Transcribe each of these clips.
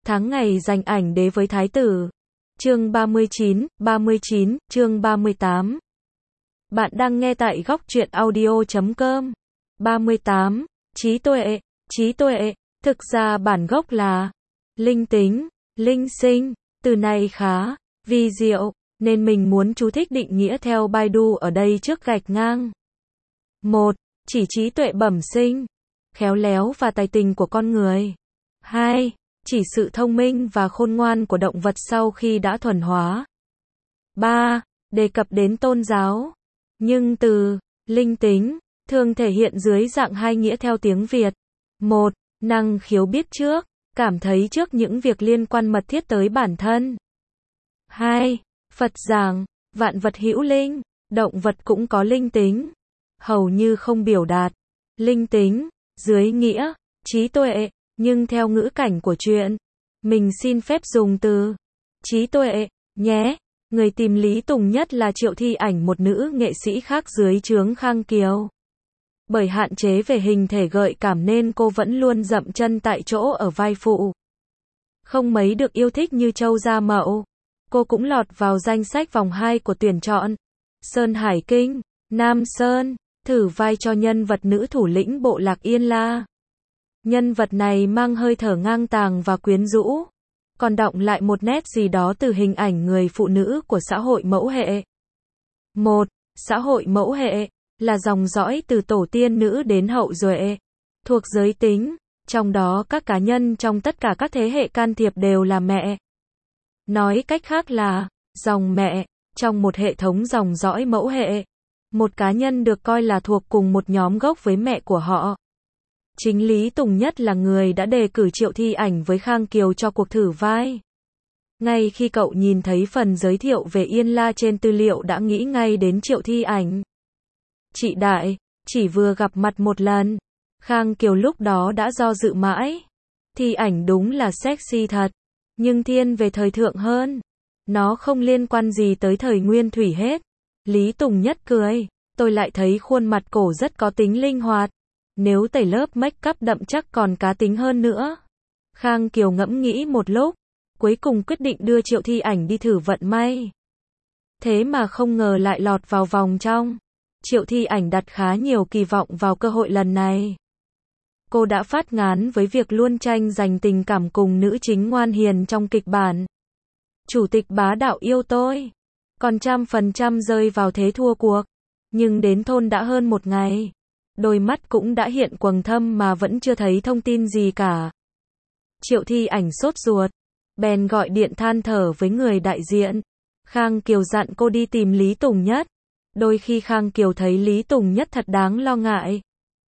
Tháng ngày dành ảnh đế với thái tử. Chương 39, chương 38. Bạn đang nghe tại góc truyện audio.com. 38. Trí tuệ, thực ra bản gốc là linh tính, linh sinh, từ này khá vi diệu, nên mình muốn chú thích định nghĩa theo Baidu ở đây trước gạch ngang. 1. Chỉ trí tuệ bẩm sinh, khéo léo và tài tình của con người. 2. Chỉ sự thông minh và khôn ngoan của động vật sau khi đã thuần hóa. 3. Đề cập đến tôn giáo. Nhưng từ linh tính thường thể hiện dưới dạng hai nghĩa theo tiếng Việt. 1. Năng khiếu biết trước, cảm thấy trước những việc liên quan mật thiết tới bản thân. 2. Phật giảng, vạn vật hữu linh, động vật cũng có linh tính, hầu như không biểu đạt linh tính dưới nghĩa trí tuệ, nhưng theo ngữ cảnh của chuyện, mình xin phép dùng từ trí tuệ nhé. Người tìm Lý Tùng Nhất là Triệu Thi Ảnh, một nữ nghệ sĩ khác dưới trướng Khang Kiều. Bởi hạn chế về hình thể gợi cảm nên cô vẫn luôn dậm chân tại chỗ ở vai phụ, không mấy được yêu thích như Châu Gia Mậu. Cô cũng lọt vào danh sách vòng 2 của tuyển chọn Sơn Hải Kinh, Nam Sơn, thử vai cho nhân vật nữ thủ lĩnh bộ lạc Yên La. Nhân vật này mang hơi thở ngang tàng và quyến rũ, còn đọng lại một nét gì đó từ hình ảnh người phụ nữ của xã hội mẫu hệ. 1. Xã hội mẫu hệ là dòng dõi từ tổ tiên nữ đến hậu duệ, thuộc giới tính, trong đó các cá nhân trong tất cả các thế hệ can thiệp đều là mẹ. Nói cách khác là dòng mẹ. Trong một hệ thống dòng dõi mẫu hệ, một cá nhân được coi là thuộc cùng một nhóm gốc với mẹ của họ. Chính Lý Tùng Nhất là người đã đề cử Triệu Thi Ảnh với Khang Kiều cho cuộc thử vai. Ngay khi cậu nhìn thấy phần giới thiệu về Yên La trên tư liệu đã nghĩ ngay đến Triệu Thi Ảnh. Chị Đại, chỉ vừa gặp mặt một lần, Khang Kiều lúc đó đã do dự mãi. Thi Ảnh đúng là sexy thật, nhưng thiên về thời thượng hơn. Nó không liên quan gì tới thời nguyên thủy hết. Lý Tùng Nhất cười, tôi lại thấy khuôn mặt cổ rất có tính linh hoạt. Nếu tẩy lớp make up đậm chắc còn cá tính hơn nữa. Khang Kiều ngẫm nghĩ một lúc, cuối cùng quyết định đưa Triệu Thi Ảnh đi thử vận may. Thế mà không ngờ lại lọt vào vòng trong. Triệu Thi Ảnh đặt khá nhiều kỳ vọng vào cơ hội lần này. Cô đã phát ngán với việc luôn tranh giành tình cảm cùng nữ chính ngoan hiền trong kịch bản Chủ tịch bá đạo yêu tôi, còn 100% rơi vào thế thua cuộc. Nhưng đến thôn đã hơn một ngày, đôi mắt cũng đã hiện quầng thâm mà vẫn chưa thấy thông tin gì cả. Triệu Thi Ảnh sốt ruột, bèn gọi điện than thở với người đại diện. Khang Kiều dặn cô đi tìm Lý Tùng Nhất. Đôi khi Khang Kiều thấy Lý Tùng Nhất thật đáng lo ngại,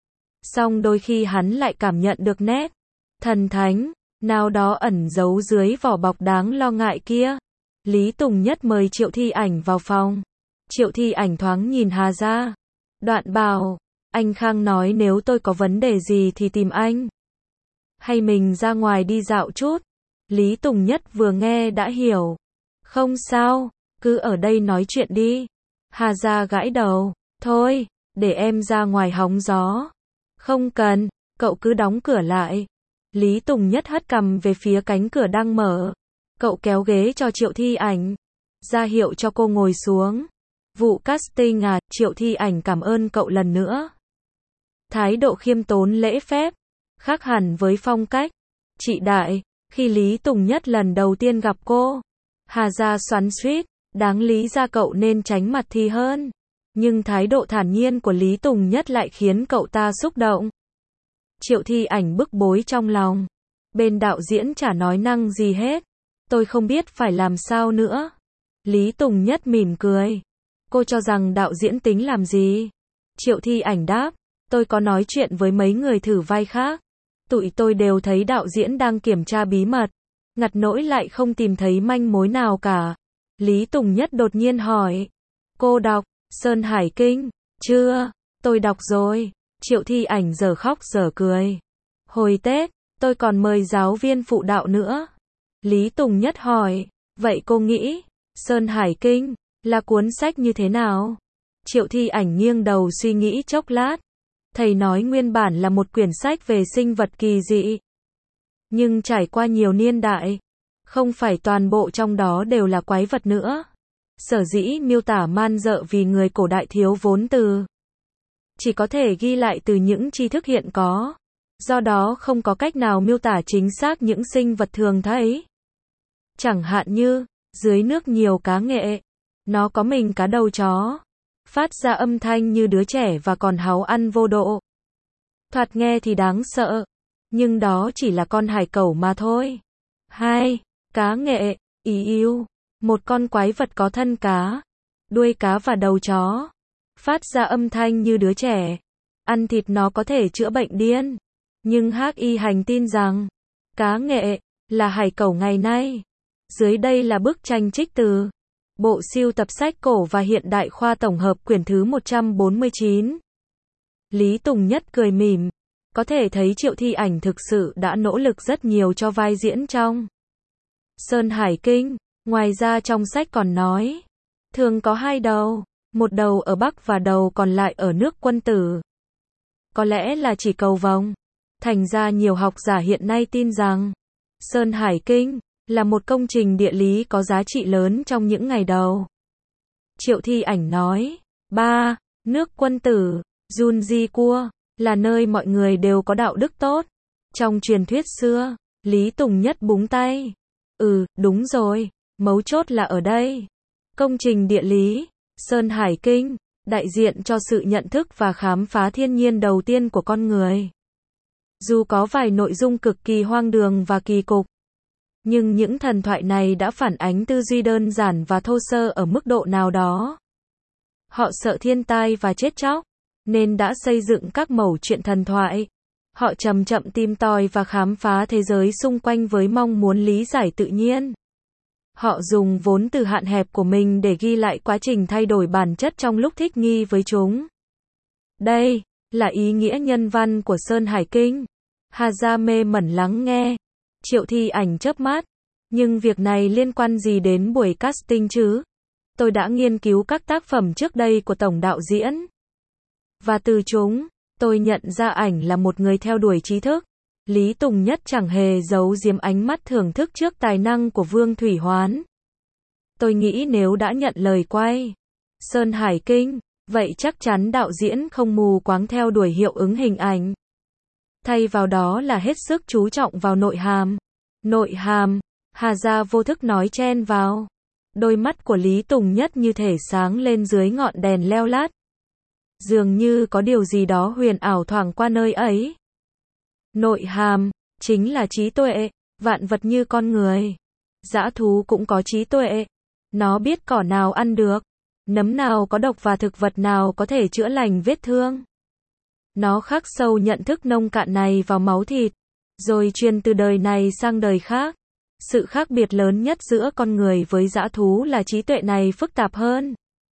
song đôi khi hắn lại cảm nhận được nét thần thánh nào đó ẩn giấu dưới vỏ bọc đáng lo ngại kia. Lý Tùng Nhất mời Triệu Thi Ảnh vào phòng. Triệu Thi Ảnh thoáng nhìn Hà ra, đoạn bảo, anh Khang nói nếu tôi có vấn đề gì thì tìm anh. Hay mình ra ngoài đi dạo chút. Lý Tùng Nhất vừa nghe đã hiểu. Không sao, cứ ở đây nói chuyện đi. Hà ra gãi đầu, thôi, để em ra ngoài hóng gió. Không cần, cậu cứ đóng cửa lại. Lý Tùng Nhất hất cằm về phía cánh cửa đang mở. Cậu kéo ghế cho Triệu Thi Ảnh, ra hiệu cho cô ngồi xuống. Vụ casting à? Triệu Thi Ảnh cảm ơn cậu lần nữa. Thái độ khiêm tốn lễ phép, khác hẳn với phong cách. Chị Đại, khi Lý Tùng Nhất lần đầu tiên gặp cô, Hà ra xoắn xuýt, đáng lý ra cậu nên tránh mặt thì hơn. Nhưng thái độ thản nhiên của Lý Tùng Nhất lại khiến cậu ta xúc động. Triệu Thi Ảnh bức bối trong lòng. Bên đạo diễn chả nói năng gì hết. Tôi không biết phải làm sao nữa. Lý Tùng Nhất mỉm cười. Cô cho rằng đạo diễn tính làm gì? Triệu Thi Ảnh đáp, tôi có nói chuyện với mấy người thử vai khác. Tụi tôi đều thấy đạo diễn đang kiểm tra bí mật. Ngặt nỗi lại không tìm thấy manh mối nào cả. Lý Tùng Nhất đột nhiên hỏi. Cô đọc Sơn Hải Kinh chưa? Tôi đọc rồi. Triệu Thi Ảnh giờ khóc giờ cười. Hồi Tết, tôi còn mời giáo viên phụ đạo nữa. Lý Tùng Nhất hỏi, vậy cô nghĩ, Sơn Hải Kinh là cuốn sách như thế nào? Triệu Thi Ảnh nghiêng đầu suy nghĩ chốc lát. Thầy nói nguyên bản là một quyển sách về sinh vật kỳ dị. Nhưng trải qua nhiều niên đại, không phải toàn bộ trong đó đều là quái vật nữa. Sở dĩ miêu tả man dợ vì người cổ đại thiếu vốn từ, chỉ có thể ghi lại từ những tri thức hiện có. Do đó không có cách nào miêu tả chính xác những sinh vật thường thấy. Chẳng hạn như, dưới nước nhiều cá nghệ, nó có mình cá đầu chó, phát ra âm thanh như đứa trẻ và còn háu ăn vô độ. Thoạt nghe thì đáng sợ, nhưng đó chỉ là con hải cẩu mà thôi. 2. Cá nghệ, ý yêu, một con quái vật có thân cá, đuôi cá và đầu chó, phát ra âm thanh như đứa trẻ. Ăn thịt nó có thể chữa bệnh điên. Nhưng Hắc Y Hành tin rằng, cá nghệ là hải cẩu ngày nay. Dưới đây là bức tranh trích từ bộ sưu tập sách cổ và hiện đại khoa tổng hợp quyển thứ 149. Lý Tùng Nhất cười mỉm. Có thể thấy Triệu Thi Ảnh thực sự đã nỗ lực rất nhiều cho vai diễn trong Sơn Hải Kinh. Ngoài ra trong sách còn nói, thường có hai đầu, một đầu ở Bắc và đầu còn lại ở nước Quân Tử. Có lẽ là chỉ cầu vồng. Thành ra nhiều học giả hiện nay tin rằng, Sơn Hải Kinh là một công trình địa lý có giá trị lớn trong những ngày đầu. Triệu Thi Ảnh nói, 3. Nước Quân Tử, Junji là nơi mọi người đều có đạo đức tốt. Trong truyền thuyết xưa, Lý Tùng Nhất búng tay. Đúng rồi, mấu chốt là ở đây. Công trình địa lý, Sơn Hải Kinh, đại diện cho sự nhận thức và khám phá thiên nhiên đầu tiên của con người. Dù có vài nội dung cực kỳ hoang đường và kỳ cục, nhưng những thần thoại này đã phản ánh tư duy đơn giản và thô sơ ở mức độ nào đó. Họ sợ thiên tai và chết chóc, nên đã xây dựng các mẩu chuyện thần thoại. Họ chậm chậm tìm tòi và khám phá thế giới xung quanh với mong muốn lý giải tự nhiên. Họ dùng vốn từ hạn hẹp của mình để ghi lại quá trình thay đổi bản chất trong lúc thích nghi với chúng. Đây là ý nghĩa nhân văn của Sơn Hải Kinh. Hà Gia mê mẩn lắng nghe. Triệu Thi Ảnh chớp mắt. Nhưng việc này liên quan gì đến buổi casting chứ? Tôi đã nghiên cứu các tác phẩm trước đây của tổng đạo diễn. Và từ chúng, tôi nhận ra ảnh là một người theo đuổi trí thức. Lý Tùng Nhất chẳng hề giấu giếm ánh mắt thưởng thức trước tài năng của Vương Thủy Hoán. Tôi nghĩ nếu đã nhận lời quay Sơn Hải Kinh, vậy chắc chắn đạo diễn không mù quáng theo đuổi hiệu ứng hình ảnh. Thay vào đó là hết sức chú trọng vào nội hàm. Nội hàm, Hà Gia vô thức nói chen vào. Đôi mắt của Lý Tùng Nhất như thể sáng lên dưới ngọn đèn leo lát. Dường như có điều gì đó huyền ảo thoảng qua nơi ấy. Nội hàm, chính là trí tuệ, vạn vật như con người. Dã thú cũng có trí tuệ. Nó biết cỏ nào ăn được, nấm nào có độc và thực vật nào có thể chữa lành vết thương. Nó khắc sâu nhận thức nông cạn này vào máu thịt, rồi truyền từ đời này sang đời khác. Sự khác biệt lớn nhất giữa con người với dã thú là trí tuệ này phức tạp hơn,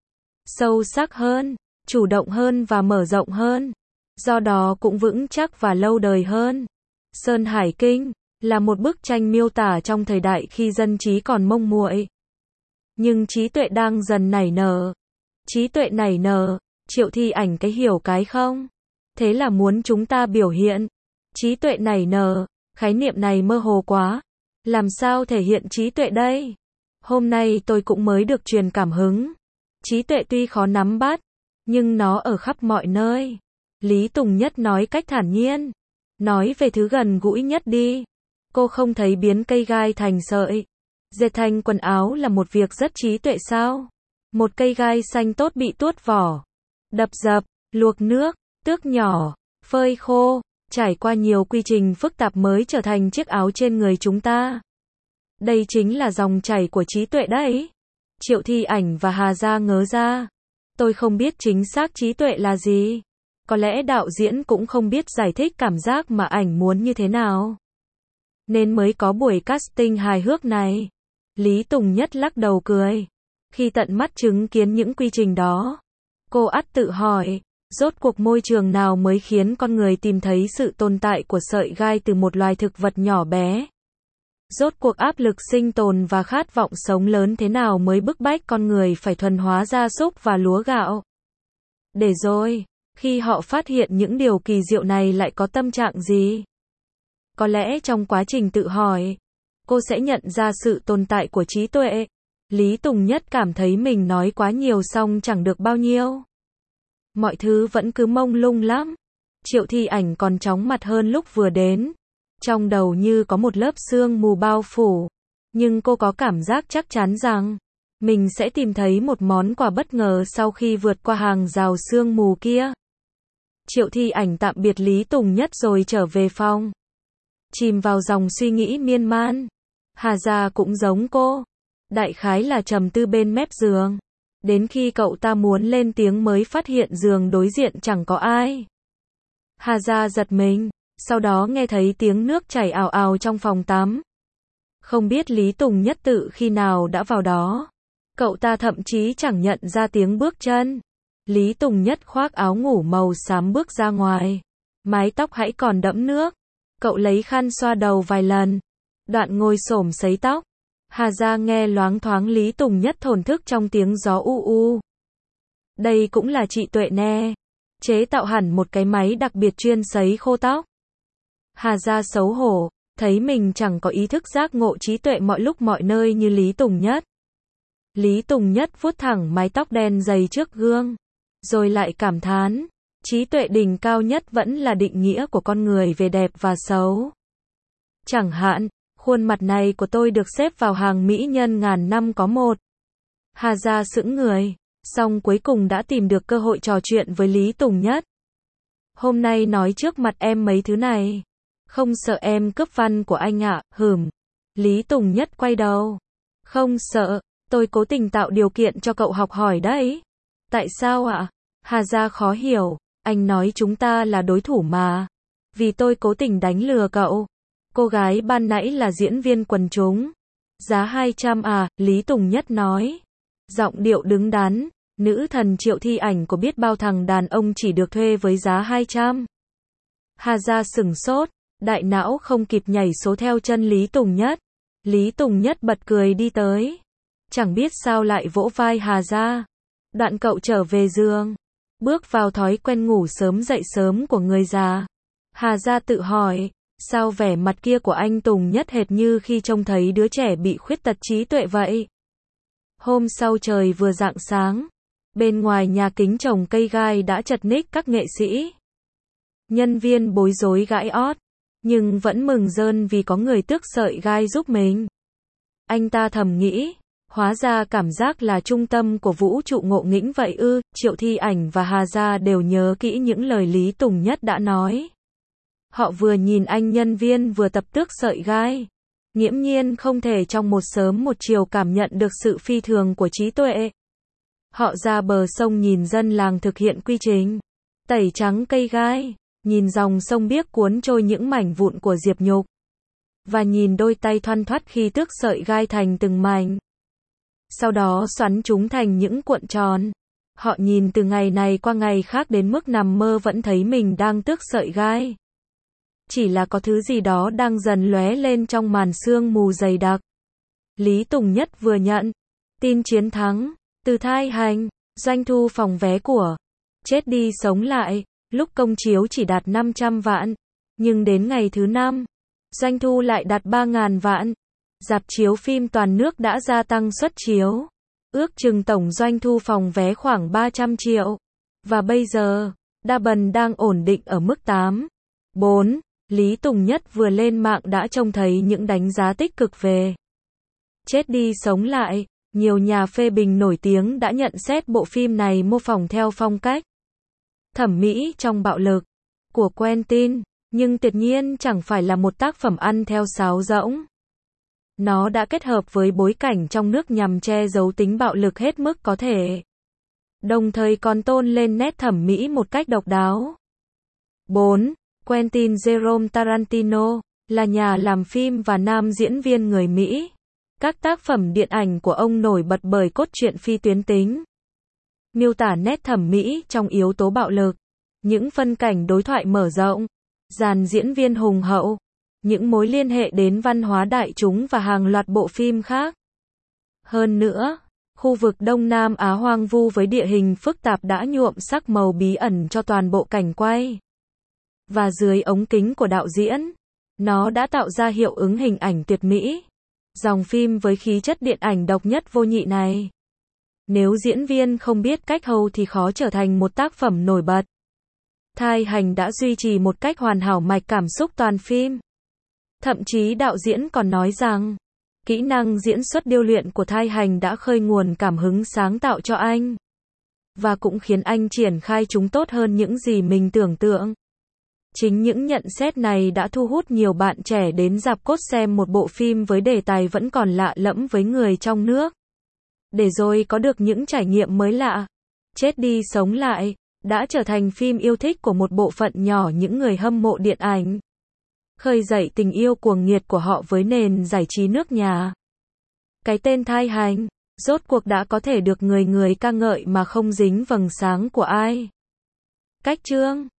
sâu sắc hơn, chủ động hơn và mở rộng hơn. Do đó cũng vững chắc và lâu đời hơn. Sơn Hải Kinh là một bức tranh miêu tả trong thời đại khi dân trí còn mông muội. Nhưng trí tuệ đang dần nảy nở. Trí tuệ nảy nở, Triệu Thi Ảnh cái hiểu cái không. Thế là muốn chúng ta biểu hiện. Trí tuệ nảy nở, khái niệm này mơ hồ quá. Làm sao thể hiện trí tuệ đây? Hôm nay tôi cũng mới được truyền cảm hứng. Trí tuệ tuy khó nắm bắt, nhưng nó ở khắp mọi nơi. Lý Tùng Nhất nói cách thản nhiên. Nói về thứ gần gũi nhất đi. Cô không thấy biến cây gai thành sợi, dệt thành quần áo là một việc rất trí tuệ sao? Một cây gai xanh tốt bị tuốt vỏ, đập dập, luộc nước, tước nhỏ, phơi khô, trải qua nhiều quy trình phức tạp mới trở thành chiếc áo trên người chúng ta. Đây chính là dòng chảy của trí tuệ đấy. Triệu Thi Ảnh và Hà Gia ngớ ra. Tôi không biết chính xác trí tuệ là gì. Có lẽ đạo diễn cũng không biết giải thích cảm giác mà ảnh muốn như thế nào, nên mới có buổi casting hài hước này. Lý Tùng Nhất lắc đầu cười. Khi tận mắt chứng kiến những quy trình đó, cô ắt tự hỏi, rốt cuộc môi trường nào mới khiến con người tìm thấy sự tồn tại của sợi gai từ một loài thực vật nhỏ bé? Rốt cuộc áp lực sinh tồn và khát vọng sống lớn thế nào mới bức bách con người phải thuần hóa gia súc và lúa gạo? Để rồi, khi họ phát hiện những điều kỳ diệu này lại có tâm trạng gì? Có lẽ trong quá trình tự hỏi, cô sẽ nhận ra sự tồn tại của trí tuệ. Lý Tùng Nhất cảm thấy mình nói quá nhiều xong chẳng được bao nhiêu. Mọi thứ vẫn cứ mông lung lắm. Triệu Thi Ảnh còn chóng mặt hơn lúc vừa đến. Trong đầu như có một lớp sương mù bao phủ. Nhưng cô có cảm giác chắc chắn rằng mình sẽ tìm thấy một món quà bất ngờ sau khi vượt qua hàng rào sương mù kia. Triệu Thi Ảnh tạm biệt Lý Tùng Nhất rồi trở về phòng. Chìm vào dòng suy nghĩ miên man. Hà Gia cũng giống cô. Đại khái là trầm tư bên mép giường. Đến khi cậu ta muốn lên tiếng mới phát hiện giường đối diện chẳng có ai. Hà Gia giật mình, sau đó nghe thấy tiếng nước chảy ào ào trong phòng tắm. Không biết Lý Tùng Nhất tự khi nào đã vào đó. Cậu ta thậm chí chẳng nhận ra tiếng bước chân. Lý Tùng Nhất khoác áo ngủ màu xám bước ra ngoài. Mái tóc hãy còn đẫm nước. Cậu lấy khăn xoa đầu vài lần. Đoạn ngồi xổm sấy tóc. Hà Gia nghe loáng thoáng Lý Tùng Nhất thổn thức trong tiếng gió u u. Đây cũng là chị Tuệ nè. Chế tạo hẳn một cái máy đặc biệt chuyên sấy khô tóc. Hà Gia xấu hổ, thấy mình chẳng có ý thức giác ngộ trí tuệ mọi lúc mọi nơi như Lý Tùng Nhất. Lý Tùng Nhất vuốt thẳng mái tóc đen dày trước gương. Rồi lại cảm thán, trí tuệ đỉnh cao nhất vẫn là định nghĩa của con người về đẹp và xấu. Chẳng hạn, khuôn mặt này của tôi được xếp vào hàng mỹ nhân ngàn năm có một. Hà Gia sững người, xong cuối cùng đã tìm được cơ hội trò chuyện với Lý Tùng Nhất. Hôm nay nói trước mặt em mấy thứ này. Không sợ em cướp văn của anh ạ, hửm. Lý Tùng Nhất quay đầu. Không sợ, tôi cố tình tạo điều kiện cho cậu học hỏi đấy. Tại sao ạ? Hà Gia khó hiểu, anh nói chúng ta là đối thủ mà. Vì tôi cố tình đánh lừa cậu. Cô gái ban nãy là diễn viên quần chúng. Giá 200 à, Lý Tùng Nhất nói. Giọng điệu đứng đắn, nữ thần Triệu Thi Ảnh của biết bao thằng đàn ông chỉ được thuê với giá 200. Hà Gia sửng sốt, đại não không kịp nhảy số theo chân Lý Tùng Nhất. Lý Tùng Nhất bật cười đi tới. Chẳng biết sao lại vỗ vai Hà Gia. Đoạn cậu trở về giường. Bước vào thói quen ngủ sớm dậy sớm của người già. Hà Gia tự hỏi, sao vẻ mặt kia của anh Tùng Nhất hệt như khi trông thấy đứa trẻ bị khuyết tật trí tuệ vậy? Hôm sau trời vừa rạng sáng. Bên ngoài nhà kính trồng cây gai đã chật ních các nghệ sĩ. Nhân viên bối rối gãi ót. Nhưng vẫn mừng rơn vì có người tước sợi gai giúp mình. Anh ta thầm nghĩ, hóa ra cảm giác là trung tâm của vũ trụ ngộ nghĩnh vậy ư. Triệu Thi Ảnh và Hà Gia đều nhớ kỹ những lời Lý Tùng Nhất đã nói. Họ vừa nhìn anh nhân viên vừa tập tước sợi gai. Nghiễm nhiên không thể trong một sớm một chiều cảm nhận được sự phi thường của trí tuệ. Họ ra bờ sông nhìn dân làng thực hiện quy trình tẩy trắng cây gai. Nhìn dòng sông biếc cuốn trôi những mảnh vụn của diệp nhục. Và nhìn đôi tay thoăn thoắt khi tước sợi gai thành từng mảnh. Sau đó xoắn chúng thành những cuộn tròn. Họ nhìn từ ngày này qua ngày khác đến mức nằm mơ vẫn thấy mình đang tước sợi gai. Chỉ là có thứ gì đó đang dần lóe lên trong màn sương mù dày đặc. Lý Tùng Nhất vừa nhận tin chiến thắng từ Thai Hành, doanh thu phòng vé của Chết Đi Sống Lại. Lúc công chiếu chỉ đạt 500 vạn, nhưng đến ngày thứ 5, doanh thu lại đạt 3.000 vạn. Rạp chiếu phim toàn nước đã gia tăng suất chiếu. Ước chừng tổng doanh thu phòng vé khoảng 300 triệu. Và bây giờ, đa bần đang ổn định ở mức 8. 4. Lý Tùng Nhất vừa lên mạng đã trông thấy những đánh giá tích cực về Chết Đi Sống Lại. Nhiều nhà phê bình nổi tiếng đã nhận xét bộ phim này mô phỏng theo phong cách thẩm mỹ trong bạo lực của Quentin, nhưng tuyệt nhiên chẳng phải là một tác phẩm ăn theo sáo rỗng. Nó đã kết hợp với bối cảnh trong nước nhằm che giấu tính bạo lực hết mức có thể, đồng thời còn tôn lên nét thẩm mỹ một cách độc đáo. 4. Quentin Jerome Tarantino là nhà làm phim và nam diễn viên người Mỹ. Các tác phẩm điện ảnh của ông nổi bật bởi cốt truyện phi tuyến tính, miêu tả nét thẩm mỹ trong yếu tố bạo lực, những phân cảnh đối thoại mở rộng, dàn diễn viên hùng hậu, những mối liên hệ đến văn hóa đại chúng và hàng loạt bộ phim khác. Hơn nữa, khu vực Đông Nam Á hoang vu với địa hình phức tạp đã nhuộm sắc màu bí ẩn cho toàn bộ cảnh quay. Và dưới ống kính của đạo diễn, Nó đã tạo ra hiệu ứng hình ảnh tuyệt mỹ. Dòng phim với khí chất điện ảnh độc nhất vô nhị này. Nếu diễn viên không biết cách hầu thì khó trở thành một tác phẩm nổi bật. Thai Hành đã duy trì một cách hoàn hảo mạch cảm xúc toàn phim. Thậm chí đạo diễn còn nói rằng, kỹ năng diễn xuất điêu luyện của Thai Hành đã khơi nguồn cảm hứng sáng tạo cho anh. Và cũng khiến anh triển khai chúng tốt hơn những gì mình tưởng tượng. Chính những nhận xét này đã thu hút nhiều bạn trẻ đến rạp cốt xem một bộ phim với đề tài vẫn còn lạ lẫm với người trong nước. Để rồi có được những trải nghiệm mới lạ. Chết đi sống lại, đã trở thành phim yêu thích của một bộ phận nhỏ những người hâm mộ điện ảnh. Khơi dậy tình yêu cuồng nhiệt của họ với nền giải trí nước nhà. Cái tên Thai Hành, rốt cuộc đã có thể được người người ca ngợi mà không dính vầng sáng của ai. Cách chương